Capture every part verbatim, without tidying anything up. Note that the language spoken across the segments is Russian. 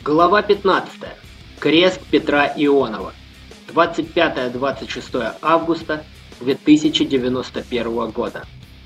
Глава пятнадцатая. Крест Петра Ионова. двадцать пятое — двадцать шестое августа две тысячи девяносто первого года.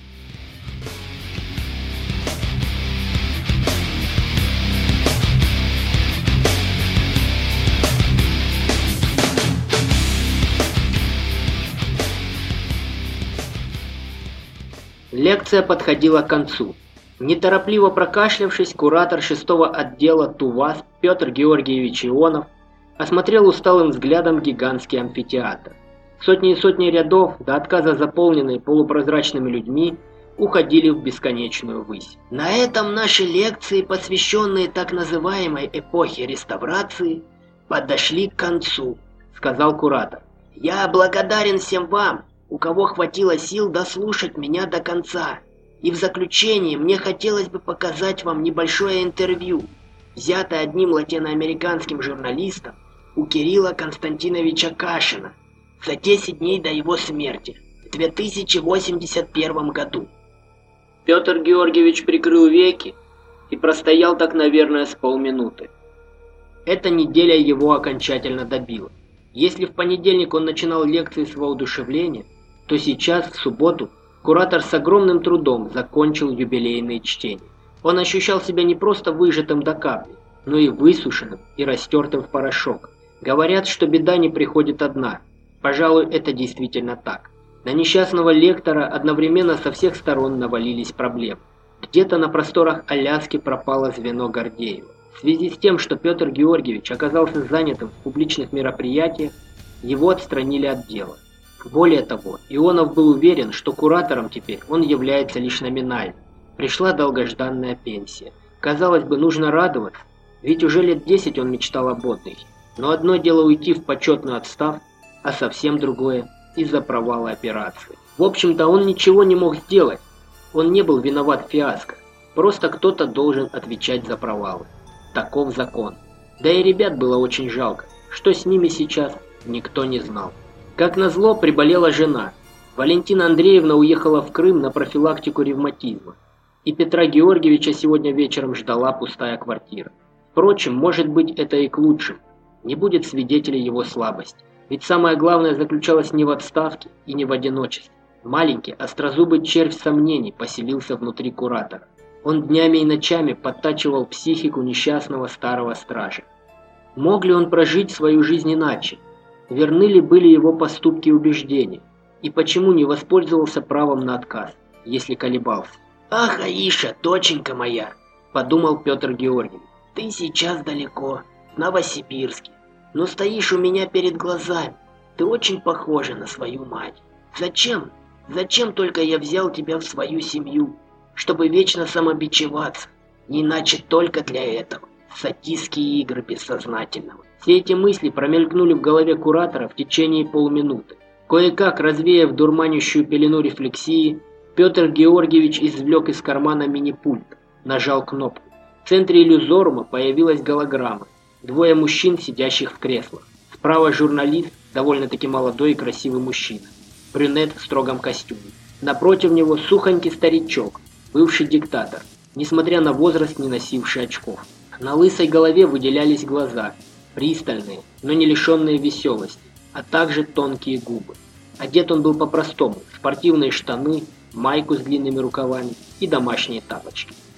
Лекция подходила к концу. Неторопливо прокашлявшись, куратор шестого отдела ТУВАС Петр Георгиевич Ионов осмотрел усталым взглядом гигантский амфитеатр. Сотни и сотни рядов, до отказа заполненные полупрозрачными людьми, уходили в бесконечную высь. «На этом наши лекции, посвященные так называемой эпохе реставрации, подошли к концу», — сказал куратор. «Я благодарен всем вам, у кого хватило сил дослушать меня до конца. И в заключение мне хотелось бы показать вам небольшое интервью, взятое одним латиноамериканским журналистом у Кирилла Константиновича Кашина за десять дней до его смерти в две тысячи восемьдесят первом году. Петр Георгиевич прикрыл веки и простоял так, наверное, с полминуты. Эта неделя его окончательно добила. Если в понедельник он начинал лекции с воодушевления, то сейчас, в субботу, куратор с огромным трудом закончил юбилейные чтения. Он ощущал себя не просто выжатым до капли, но и высушенным и растертым в порошок. Говорят, что беда не приходит одна. Пожалуй, это действительно так. На несчастного лектора одновременно со всех сторон навалились проблемы. Где-то на просторах Аляски пропало звено Гордеева. В связи с тем, что Петр Георгиевич оказался занятым в публичных мероприятиях, его отстранили от дела. Более того, Ионов был уверен, что куратором теперь он является лишь номинально. Пришла долгожданная пенсия. Казалось бы, нужно радоваться, ведь уже лет десять он мечтал об отдыхе. Но одно дело уйти в почетную отставку, а совсем другое из-за провала операции. В общем-то, он ничего не мог сделать. Он не был виноват в фиаско. Просто кто-то должен отвечать за провалы. Таков закон. Да и ребят было очень жалко. Что с ними сейчас, никто не знал. Как назло, приболела жена. Валентина Андреевна уехала в Крым на профилактику ревматизма. И Петра Георгиевича сегодня вечером ждала пустая квартира. Впрочем, может быть, это и к лучшему. Не будет свидетелей его слабости. Ведь самое главное заключалось не в отставке и не в одиночестве. Маленький, острозубый червь сомнений поселился внутри куратора. Он днями и ночами подтачивал психику несчастного старого стража. Мог ли он прожить свою жизнь иначе? Верны ли были его поступки и убеждения? И почему не воспользовался правом на отказ, если колебался? «Ах, Аиша, доченька моя!» – подумал Петр Георгиевич. «Ты сейчас далеко, в Новосибирске, но стоишь у меня перед глазами. Ты очень похожа на свою мать. Зачем? Зачем только я взял тебя в свою семью? Чтобы вечно самобичеваться, не иначе только для этого. Садистские игры бессознательного». Все эти мысли промелькнули в голове куратора в течение полминуты. Кое-как, развеяв дурманящую пелену рефлексии, Петр Георгиевич извлек из кармана мини-пульт, нажал кнопку. В центре иллюзорума появилась голограмма. Двое мужчин, сидящих в креслах. Справа журналист, довольно-таки молодой и красивый мужчина. Брюнет в строгом костюме. Напротив него сухонький старичок, бывший диктатор, несмотря на возраст, не носивший очков. На лысой голове выделялись глаза, пристальные, но не лишенные веселости, а также тонкие губы. Одет он был по-простому: спортивные штаны, майку с длинными рукавами и домашние тапочки.